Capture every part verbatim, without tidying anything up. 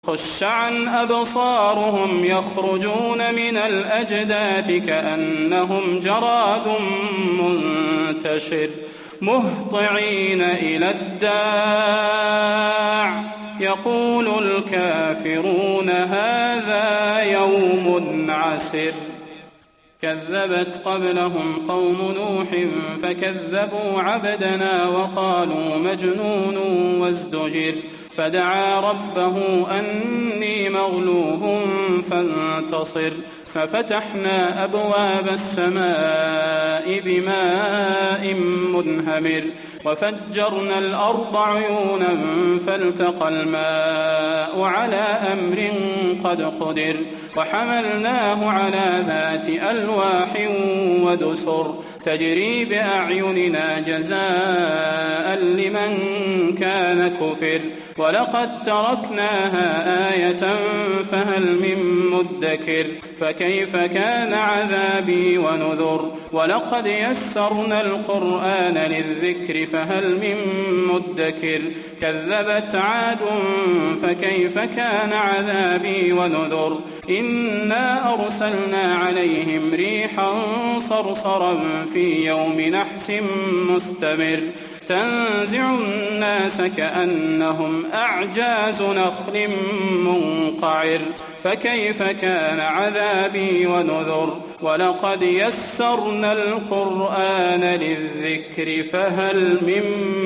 خش عن أبصارهم يخرجون من الأجداث كأنهم جراد منتشر مهطعين إلى الداع يقول الكافرون هذا يوم عسر. كذبت قبلهم قوم نوح فكذبوا عبدنا وقالوا مجنون وازدجر فدعا ربه أني مغلوب فانتصر ففتحنا أبواب السماء بماء منهمر وفجرنا الأرض عيونا فالتقى الماء على أمر قد قدر وحملناه على ذات ألواح ودسر تجري بأعيننا جزاء لمن كان كفر ولقد تركناها آية فهل من مدكر فكيف كان عذابي ونذر ولقد يسرنا القرآن للذكر فهل من مدكر كذبت عاد فكيف كان عذابي ونذر إنا أرسلنا عليهم ريحا صرصرا في يوم نحس مستمر تنزع الناس كأنهم أعجاز نخل منقعر فكيف كان عذابي ونذر ولقد يسرنا القرآن للذكر فهل من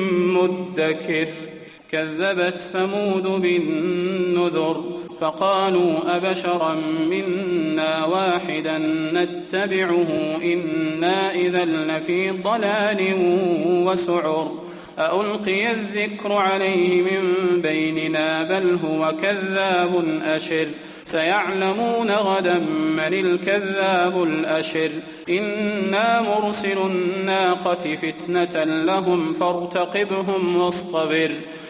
مدكر كذبت ثمود بالنذر فقالوا أبشرا منا واحدا نتبعه إنا إذا لفي ضلال وسعر أألقي الذكر عليه من بيننا بل هو كذاب أشر سيعلمون غدا من الكذاب الأشر إنا مرسل الناقة فتنة لهم فارتقبهم واصطبر